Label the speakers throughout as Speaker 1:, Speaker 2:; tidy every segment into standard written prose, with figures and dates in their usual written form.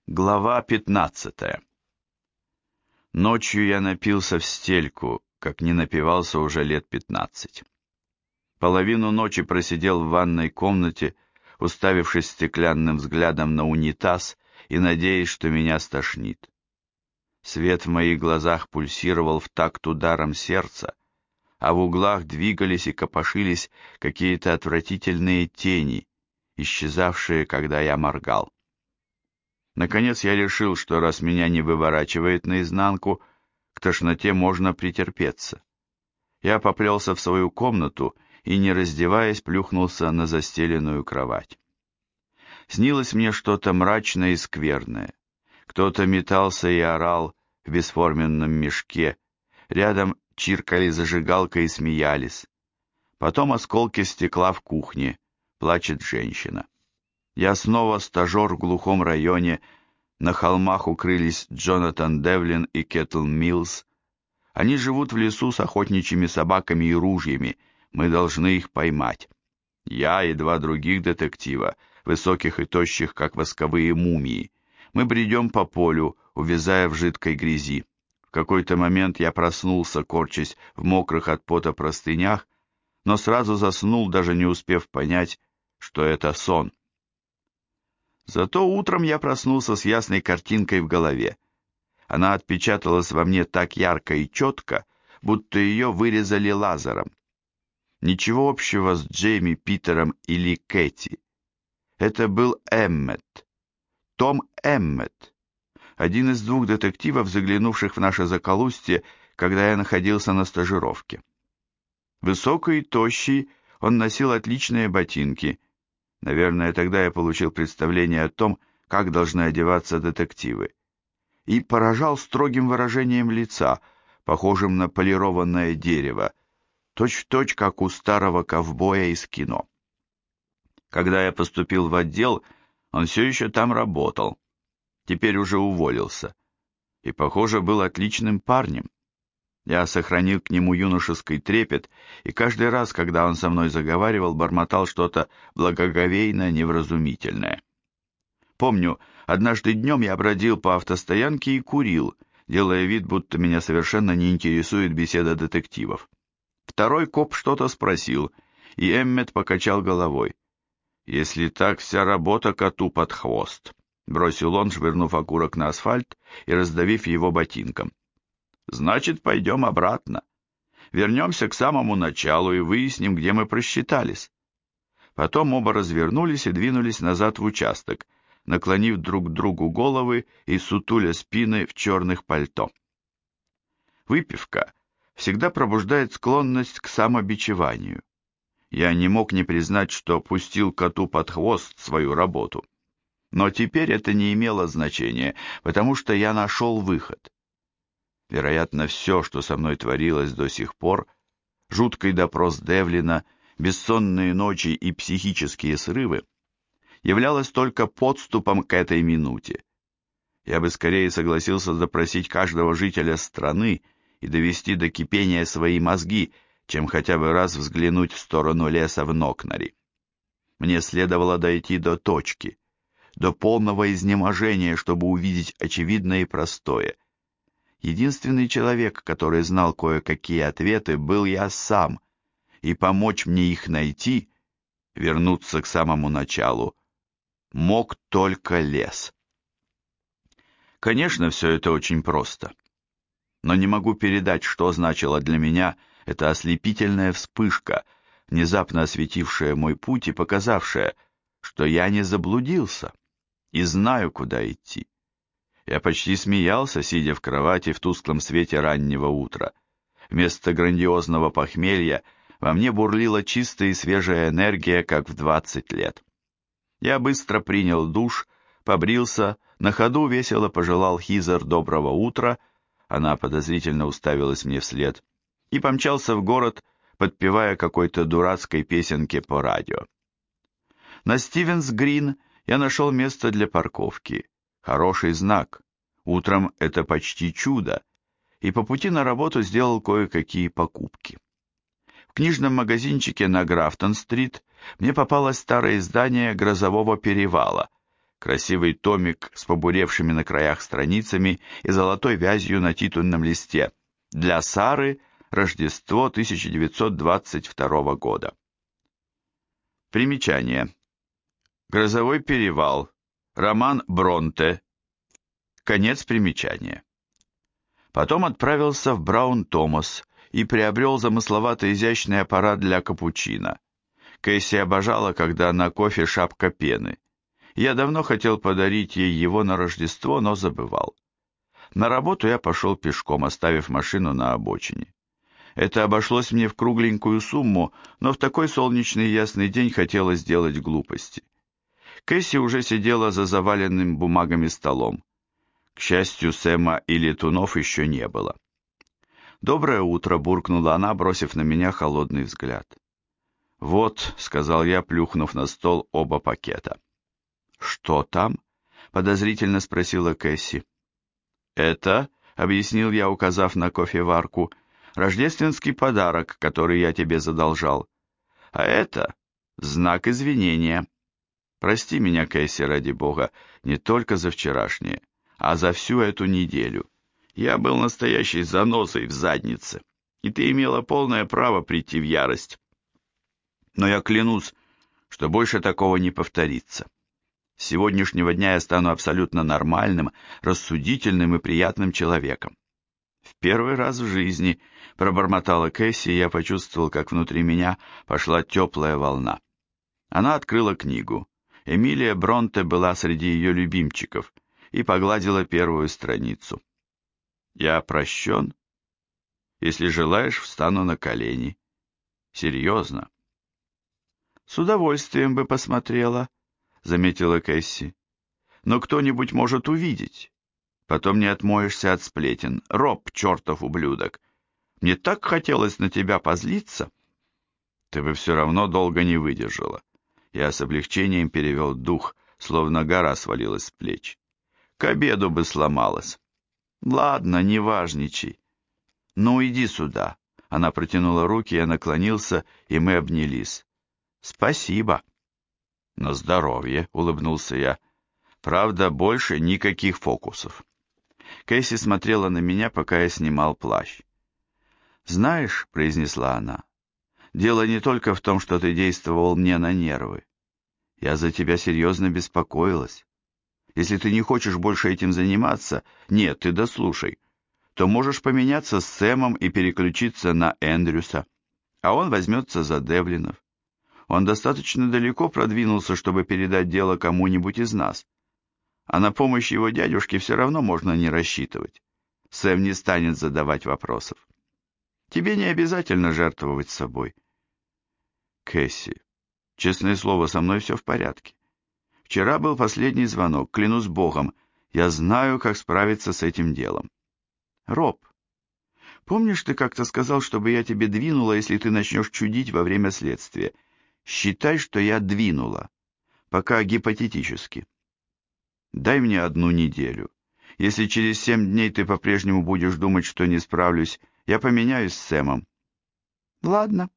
Speaker 1: Глава 15. Ночью я напился в стельку, как не напивался уже лет 15. Половину ночи просидел в ванной комнате, уставившись стеклянным взглядом на унитаз и надеясь, что меня стошнит. Свет в моих глазах пульсировал в такт ударом сердца, а в углах двигались и копошились какие-то отвратительные тени, исчезавшие, когда я моргал. Наконец я решил, что раз меня не выворачивает наизнанку, к тошноте можно претерпеться. Я поплелся в свою комнату и, не раздеваясь, плюхнулся на застеленную кровать. Снилось мне что-то мрачное и скверное. Кто-то метался и орал в бесформенном мешке, рядом чиркали зажигалкой и смеялись. Потом осколки стекла в кухне, плачет женщина. Я снова стажер в глухом районе, на холмах укрылись Джонатан Девлин и Кеттл Миллс. Они живут в лесу с охотничьими собаками и ружьями, мы должны их поймать. Я и два других детектива, высоких и тощих, как восковые мумии. Мы бредем по полю, увязая в жидкой грязи. В какой-то момент я проснулся, корчась в мокрых от пота простынях, но сразу заснул, даже не успев понять, что это сон. Зато утром я проснулся с ясной картинкой в голове. Она отпечаталась во мне так ярко и четко, будто ее вырезали лазером. Ничего общего с Джейми, Питером или Кэти. Это был Эммет. Том Эммет. Один из двух детективов, заглянувших в наше захолустье, когда я находился на стажировке. Высокий и тощий, он носил отличные ботинки. Наверное, тогда я получил представление о том, как должны одеваться детективы. И поражал строгим выражением лица, похожим на полированное дерево, точь-в-точь, как у старого ковбоя из кино. Когда я поступил в отдел, он все еще там работал. Теперь уже уволился. И, похоже, был отличным парнем. Я сохранил к нему юношеский трепет, и каждый раз, когда он со мной заговаривал, бормотал что-то благоговейно-невразумительное. Помню, однажды днем я бродил по автостоянке и курил, делая вид, будто меня совершенно не интересует беседа детективов. Второй коп что-то спросил, и Эммет покачал головой. «Если так, вся работа коту под хвост», — бросил он, швырнув окурок на асфальт и раздавив его ботинком. «Значит, пойдем обратно. Вернемся к самому началу и выясним, где мы просчитались». Потом оба развернулись и двинулись назад в участок, наклонив друг к другу головы и сутуля спины в черных пальто. Выпивка всегда пробуждает склонность к самобичеванию. Я не мог не признать, что пустил коту под хвост свою работу. Но теперь это не имело значения, потому что я нашел выход. Вероятно, все, что со мной творилось до сих пор, жуткий допрос Девлина, бессонные ночи и психические срывы, являлось только подступом к этой минуте. Я бы скорее согласился допросить каждого жителя страны и довести до кипения свои мозги, чем хотя бы раз взглянуть в сторону леса в Нокнари. Мне следовало дойти до точки, до полного изнеможения, чтобы увидеть очевидное и простое. Единственный человек, который знал кое-какие ответы, был я сам, и помочь мне их найти, вернуться к самому началу, мог только лес. Конечно, все это очень просто, но не могу передать, что значила для меня эта ослепительная вспышка, внезапно осветившая мой путь и показавшая, что я не заблудился и знаю, куда идти. Я почти смеялся, сидя в кровати в тусклом свете раннего утра. Вместо грандиозного похмелья во мне бурлила чистая и свежая энергия, как в 20 лет. Я быстро принял душ, побрился, на ходу весело пожелал Хизер доброго утра, она подозрительно уставилась мне вслед, и помчался в город, подпевая какой-то дурацкой песенке по радио. На Стивенс-Грин я нашел место для парковки. Хороший знак. Утром это почти чудо. И по пути на работу сделал кое-какие покупки. В книжном магазинчике на Графтон-стрит мне попалось старое издание «Грозового перевала», Красивый томик с побуревшими на краях страницами и золотой вязью на титульном листе. Для Сары. Рождество 1922 года. Примечание. Грозовой перевал. Роман Бронте. Конец примечания. Потом отправился в Браун-Томас и приобрел замысловатый изящный аппарат для капучино. Кэсси обожала, когда на кофе шапка пены. Я давно хотел подарить ей его на Рождество, но забывал. На работу я пошел пешком, оставив машину на обочине. Это обошлось мне в кругленькую сумму, но в такой солнечный ясный день хотелось сделать глупости. Кэсси уже сидела за заваленным бумагами столом. К счастью, Сэма и летунов еще не было. «Доброе утро», — буркнула она, бросив на меня холодный взгляд. «Вот», — сказал я, плюхнув на стол оба пакета. «Что там?» — подозрительно спросила Кэсси. «Это», — объяснил я, указав на кофеварку, — «рождественский подарок, который я тебе задолжал. А это знак извинения. Прости меня, Кэсси, ради бога, не только за вчерашнее, а за всю эту неделю. Я был настоящей занозой в заднице, и ты имела полное право прийти в ярость. Но я клянусь, что больше такого не повторится. С сегодняшнего дня я стану абсолютно нормальным, рассудительным и приятным человеком. В первый раз в жизни, пробормотала Кэсси, и я почувствовал, как внутри меня пошла теплая волна. Она открыла книгу. Эмилия Бронте была среди ее любимчиков и погладила первую страницу. «Я прощен? Если желаешь, встану на колени. Серьезно?» «С удовольствием бы посмотрела», — заметила Кэсси. «Но кто-нибудь может увидеть. Потом не отмоешься от сплетен. Роб, чертов ублюдок. Мне так хотелось на тебя позлиться. Ты бы все равно долго не выдержала». Я с облегчением перевел дух, словно гора свалилась с плеч. «К обеду бы сломалась». «Ладно, не важничай. Ну, иди сюда». Она протянула руки, я наклонился, и мы обнялись. «Спасибо». «На здоровье», — улыбнулся я. «Правда, больше никаких фокусов». Кэсси смотрела на меня, пока я снимал плащ. «Знаешь», — произнесла она, — «дело не только в том, что ты действовал мне на нервы. Я за тебя серьезно беспокоилась. Если ты не хочешь больше этим заниматься, нет, ты дослушай, то можешь поменяться с Сэмом и переключиться на Эндрюса, а он возьмется за Девлинов. Он достаточно далеко продвинулся, чтобы передать дело кому-нибудь из нас. А на помощь его дядюшке все равно можно не рассчитывать. Сэм не станет задавать вопросов. Тебе не обязательно жертвовать собой. Кэсси, честное слово, со мной все в порядке. Вчера был последний звонок, клянусь Богом, я знаю, как справиться с этим делом. Роб, помнишь, ты как-то сказал, чтобы я тебе двинула, если ты начнешь чудить во время следствия? Считай, что я двинула, пока гипотетически. Дай мне 1 неделю. Если через 7 дней ты по-прежнему будешь думать, что не справлюсь, я поменяюсь с Сэмом. Ладно.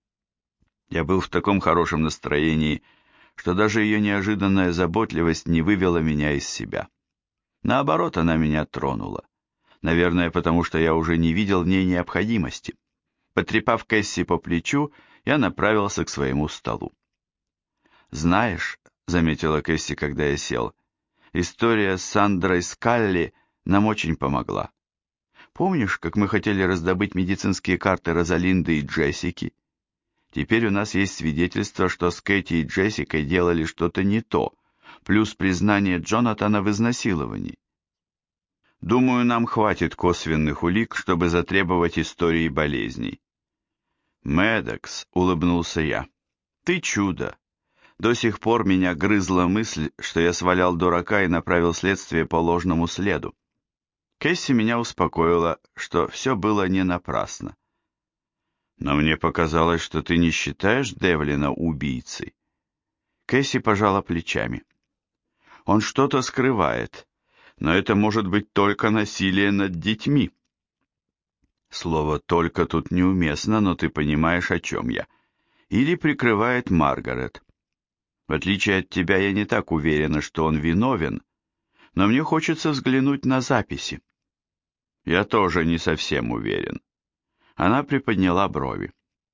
Speaker 1: Я был в таком хорошем настроении, что даже ее неожиданная заботливость не вывела меня из себя. Наоборот, она меня тронула. Наверное, потому что я уже не видел в ней необходимости. Потрепав Кэсси по плечу, я направился к своему столу. «Знаешь», — заметила Кэсси, когда я сел, — «история с Сандрой Скалли нам очень помогла. Помнишь, как мы хотели раздобыть медицинские карты Розалинды и Джессики? Теперь у нас есть свидетельство, что с Кэти и Джессикой делали что-то не то, плюс признание Джонатана в изнасиловании. Думаю, нам хватит косвенных улик, чтобы затребовать истории болезней». «Мэддокс», — улыбнулся я, — «ты чудо. До сих пор меня грызла мысль, что я свалял дурака и направил следствие по ложному следу. Кэсси меня успокоила, что все было не напрасно. Но мне показалось, что ты не считаешь Девлина убийцей». Кэсси пожала плечами. «Он что-то скрывает, но это может быть только насилие над детьми». Слово «только» тут неуместно, но ты понимаешь, о чем я. Или прикрывает Маргарет. В отличие от тебя, я не так уверена, что он виновен, но мне хочется взглянуть на записи. Я тоже не совсем уверен. Она приподняла брови.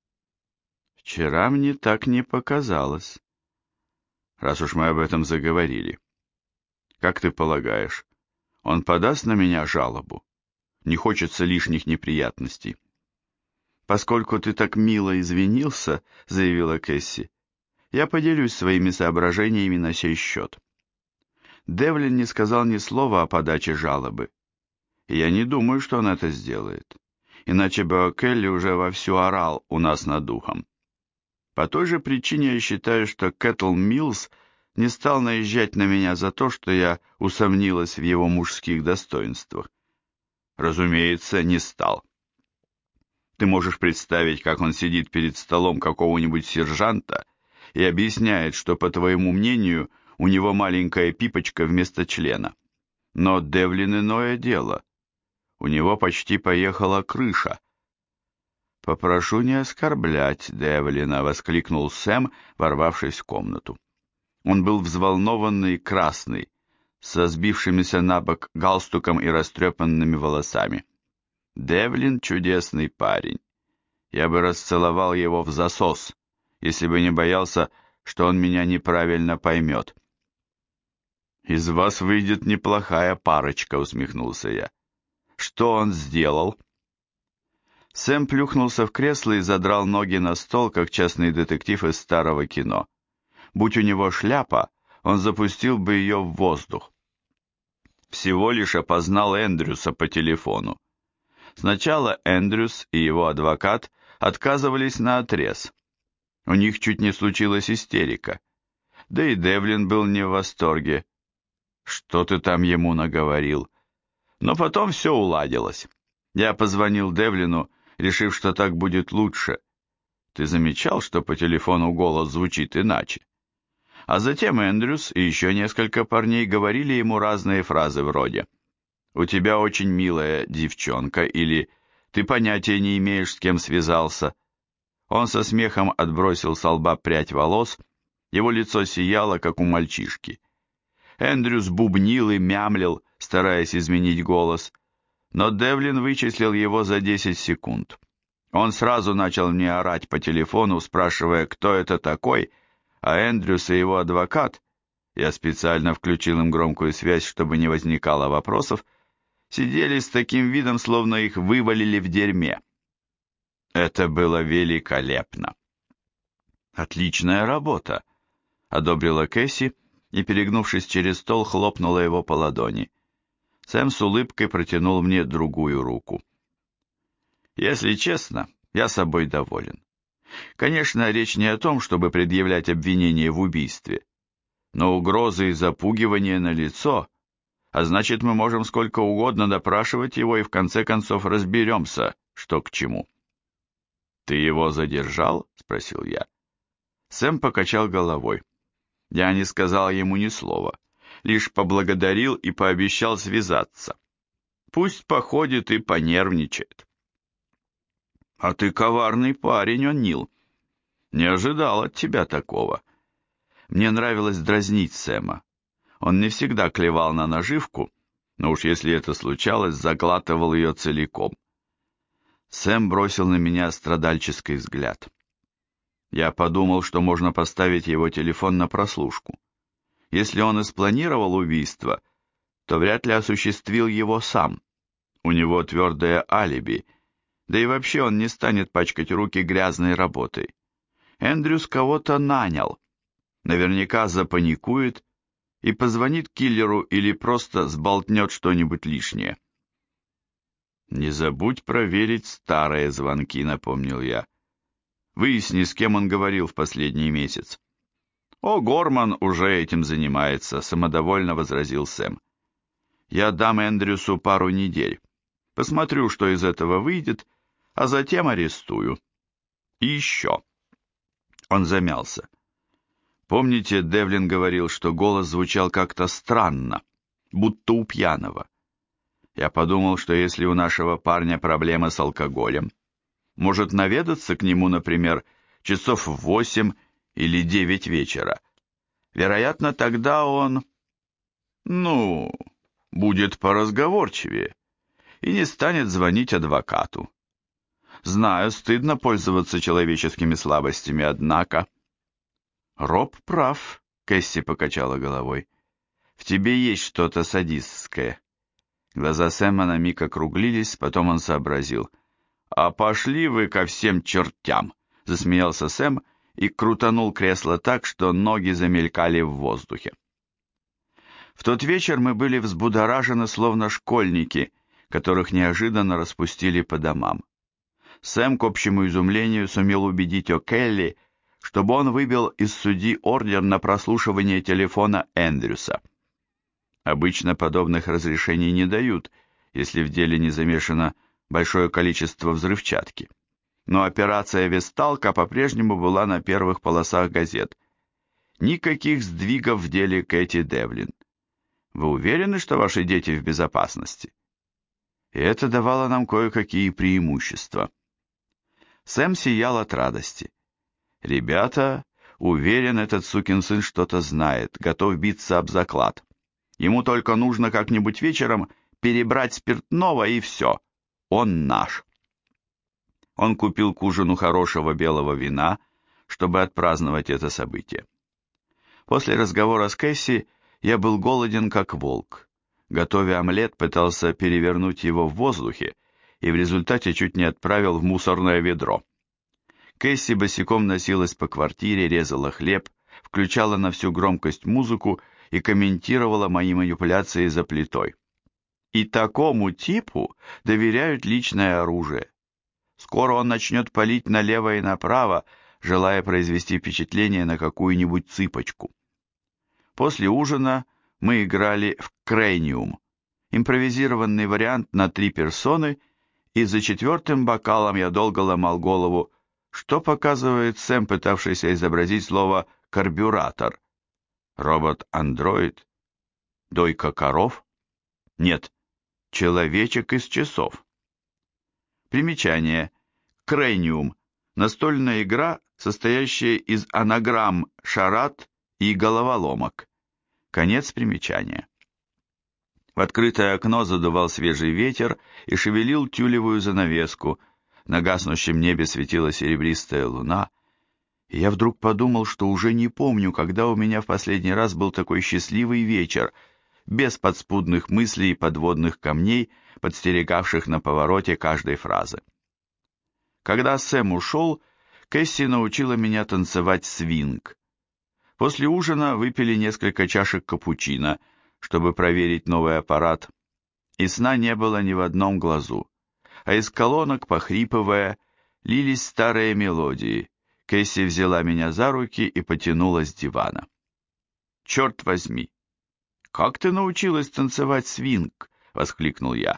Speaker 1: Вчера мне так не показалось. Раз уж мы об этом заговорили. Как ты полагаешь, он подаст на меня жалобу? Не хочется лишних неприятностей. Поскольку ты так мило извинился, заявила Кэсси, я поделюсь своими соображениями на сей счет. Девлин не сказал ни слова о подаче жалобы. И я не думаю, что он это сделает. Иначе бы О'Келли уже вовсю орал у нас над духом. По той же причине я считаю, что Кэтл Миллс не стал наезжать на меня за то, что я усомнилась в его мужских достоинствах. Разумеется, не стал. Ты можешь представить, как он сидит перед столом какого-нибудь сержанта и объясняет, что, по твоему мнению, у него маленькая пипочка вместо члена. Но Девлин иное дело. У него почти поехала крыша. «Попрошу не оскорблять Девлина», — воскликнул Сэм, ворвавшись в комнату. Он был взволнованный и красный, со сбившимися на бок галстуком и растрепанными волосами. Девлин — чудесный парень. Я бы расцеловал его в засос, если бы не боялся, что он меня неправильно поймет. «Из вас выйдет неплохая парочка», — усмехнулся я. «Что он сделал?» Сэм плюхнулся в кресло и задрал ноги на стол, как частный детектив из старого кино. Будь у него шляпа, он запустил бы ее в воздух. Всего лишь опознал Эндрюса по телефону. Сначала Эндрюс и его адвокат отказывались наотрез. У них чуть не случилась истерика. Да и Девлин был не в восторге. «Что ты там ему наговорил?» Но потом все уладилось. Я позвонил Девлину, решив, что так будет лучше. Ты замечал, что по телефону голос звучит иначе? А затем Эндрюс и еще несколько парней говорили ему разные фразы вроде «У тебя очень милая девчонка» или «Ты понятия не имеешь, с кем связался». Он со смехом отбросил со лба прядь волос, его лицо сияло, как у мальчишки. Эндрюс бубнил и мямлил, стараясь изменить голос, но Девлин вычислил его за 10 секунд. Он сразу начал мне орать по телефону, спрашивая, кто это такой, а Эндрюс и его адвокат, я специально включил им громкую связь, чтобы не возникало вопросов, сидели с таким видом, словно их вывалили в дерьме. Это было великолепно. «Отличная работа», — одобрила Кэсси и, перегнувшись через стол, хлопнула его по ладони. Сэм с улыбкой протянул мне другую руку. «Если честно, я собой доволен. Конечно, речь не о том, чтобы предъявлять обвинение в убийстве, но угрозы и запугивание налицо, а значит, мы можем сколько угодно допрашивать его и в конце концов разберемся, что к чему». «Ты его задержал?» — спросил я. Сэм покачал головой. Я не сказал ему ни слова, лишь поблагодарил и пообещал связаться. Пусть походит и понервничает. «А ты коварный парень, О'Нил. Не ожидал от тебя такого». Мне нравилось дразнить Сэма. Он не всегда клевал на наживку, но уж если это случалось, заглатывал ее целиком. Сэм бросил на меня страдальческий взгляд. Я подумал, что можно поставить его телефон на прослушку. Если он и спланировал убийство, то вряд ли осуществил его сам. У него твердое алиби, да и вообще он не станет пачкать руки грязной работой. Эндрюс кого-то нанял, наверняка запаникует и позвонит киллеру или просто сболтнет что-нибудь лишнее. «Не забудь проверить старые звонки», — напомнил я. «Выясни, с кем он говорил в последний месяц». «О, Горман уже этим занимается», — самодовольно возразил Сэм. «Я дам Эндрюсу пару недель. Посмотрю, что из этого выйдет, а затем арестую. И еще». Он замялся. «Помните, Девлин говорил, что голос звучал как-то странно, будто у пьяного? Я подумал, что если у нашего парня проблемы с алкоголем, может наведаться к нему, например, часов в 8 или 9 вечера, Вероятно, тогда он, будет поразговорчивее и не станет звонить адвокату. Знаю, стыдно пользоваться человеческими слабостями, однако... Роб прав, Кэсси покачала головой. В тебе есть что-то садистское. Глаза Сэма на миг округлились, потом он сообразил. «А пошли вы ко всем чертям!» — засмеялся Сэм и крутанул кресло так, что ноги замелькали в воздухе. В тот вечер мы были взбудоражены, словно школьники, которых неожиданно распустили по домам. Сэм, к общему изумлению, сумел убедить О'Келли, чтобы он выбил из судьи ордер на прослушивание телефона Эндрюса. Обычно подобных разрешений не дают, если в деле не замешано большое количество взрывчатки. Но операция «Весталка» по-прежнему была на первых полосах газет. Никаких сдвигов в деле Кэти Девлин. Вы уверены, что ваши дети в безопасности? И это давало нам кое-какие преимущества. Сэм сиял от радости. Ребята, уверен, этот сукин сын что-то знает, готов биться об заклад. Ему только нужно как-нибудь вечером перебрать спиртного, и все. Он наш. Он купил к ужину хорошего белого вина, чтобы отпраздновать это событие. После разговора с Кэсси я был голоден, как волк. Готовя омлет, пытался перевернуть его в воздухе и в результате чуть не отправил в мусорное ведро. Кэсси босиком носилась по квартире, резала хлеб, включала на всю громкость музыку и комментировала мои манипуляции за плитой. И такому типу доверяют личное оружие. Скоро он начнет палить налево и направо, желая произвести впечатление на какую-нибудь цыпочку. После ужина мы играли в Крейниум, импровизированный вариант на 3 персоны, и за 4-м бокалом я долго ломал голову, что показывает Сэм, пытавшийся изобразить слово «карбюратор». Робот-андроид? Дойка коров? Нет, человечек из часов. Примечание. Крейниум. Настольная игра, состоящая из анаграмм «шарат» и головоломок. Конец примечания. В открытое окно задувал свежий ветер и шевелил тюлевую занавеску. На гаснущем небе светила серебристая луна. И я вдруг подумал, что уже не помню, когда у меня в последний раз был такой счастливый вечер, без подспудных мыслей и подводных камней, подстерегавших на повороте каждой фразы. Когда Сэм ушел, Кэсси научила меня танцевать свинг. После ужина выпили несколько чашек капучино, чтобы проверить новый аппарат, и сна не было ни в одном глазу, а из колонок, похрипывая, лились старые мелодии. Кэсси взяла меня за руки и потянула с дивана. «Черт возьми! Как ты научилась танцевать свинг?» — воскликнул я.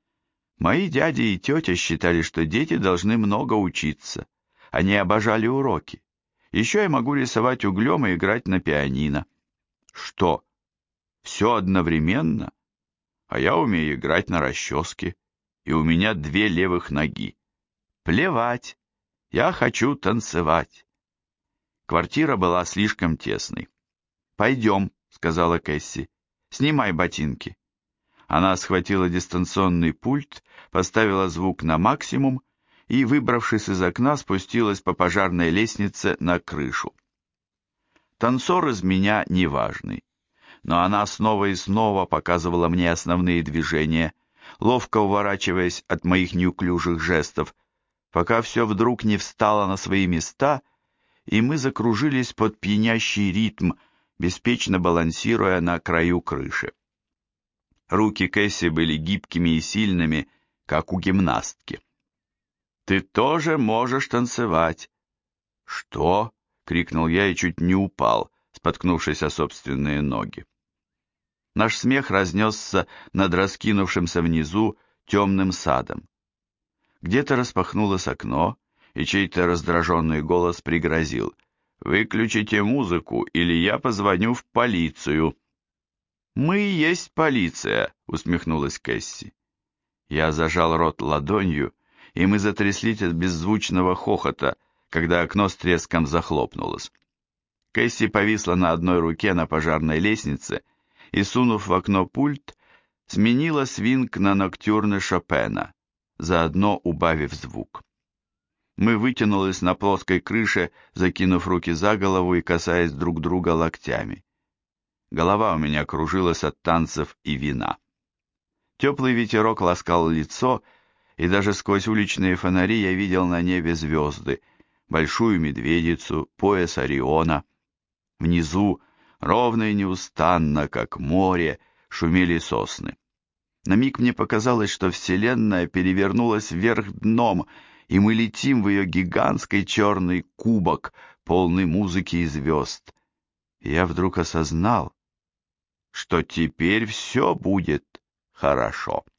Speaker 1: Мои дядя и тетя считали, что дети должны много учиться. Они обожали уроки. Еще я могу рисовать углем и играть на пианино. Что? Все одновременно? А я умею играть на расческе, и у меня 2 левых ноги. Плевать, я хочу танцевать. Квартира была слишком тесной. «Пойдем», — сказала Кэсси, — «снимай ботинки». Она схватила дистанционный пульт, поставила звук на максимум и, выбравшись из окна, спустилась по пожарной лестнице на крышу. Танцор из меня неважный, но она снова и снова показывала мне основные движения, ловко уворачиваясь от моих неуклюжих жестов, пока все вдруг не встало на свои места, и мы закружились под пьянящий ритм, беспечно балансируя на краю крыши. Руки Кэсси были гибкими и сильными, как у гимнастки. «Ты тоже можешь танцевать!» «Что?» — крикнул я и чуть не упал, споткнувшись о собственные ноги. Наш смех разнесся над раскинувшимся внизу темным садом. Где-то распахнулось окно, и чей-то раздраженный голос пригрозил: «Выключите музыку, или я позвоню в полицию». «Мы и есть полиция», — усмехнулась Кэсси. Я зажал рот ладонью, и мы затряслись от беззвучного хохота, когда окно с треском захлопнулось. Кэсси повисла на одной руке на пожарной лестнице и, сунув в окно пульт, сменила свинг на ноктюрны Шопена, заодно убавив звук. Мы вытянулись на плоской крыше, закинув руки за голову и касаясь друг друга локтями. Голова у меня кружилась от танцев и вина. Теплый ветерок ласкал лицо, и даже сквозь уличные фонари я видел на небе звезды, большую медведицу, пояс Ориона. Внизу, ровно и неустанно, как море, шумели сосны. На миг мне показалось, что Вселенная перевернулась вверх дном, и мы летим в ее гигантский черный кубок, полный музыки и звезд. И я вдруг осознал, что теперь все будет хорошо.